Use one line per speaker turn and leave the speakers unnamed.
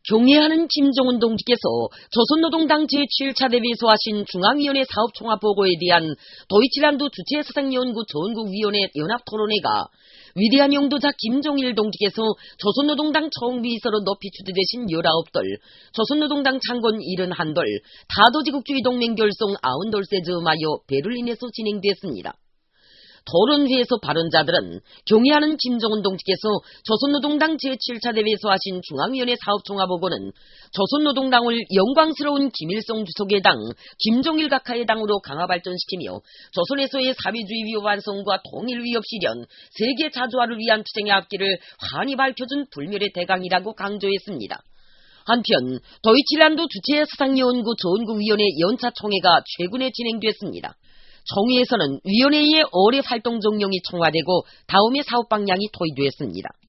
경애하는 김정은 동지께서 조선노동당 제7차 대회 소하신 중앙위원회 사업종합보고에 대한 도이치란드 주체사상연구 전국위원회 연합토론회가 위대한 영도자 김정일 동지께서 조선노동당 총비서로 높이 추대되신 19돌, 조선노동당 창건 71돌, 타도지국주의 동맹 결성 90돌세 즈음하여 베를린에서 진행됐습니다. 토론회에서 발언자들은 경애하는 김정은 동지께서 조선노동당 제7차 대회 소하신 중앙위원회 사업종합보고는 조선노동당을 영광스러운 김일성 주석의 당, 김정일 각하의 당으로 강화 발전시키며 조선에서의 사회주의 위협 완성과 통일 위협 실현, 세계 자주화를 위한 투쟁의 앞길을 환히 밝혀준 불멸의 대강이라고 강조했습니다. 한편 도이치란드 주체사상연구 전국위원회 연차총회가 최근에 진행됐습니다. 총회에서는 위원회의 올해 활동 정령이 청화되고 다음의 사업 방향이 토의됐습니다.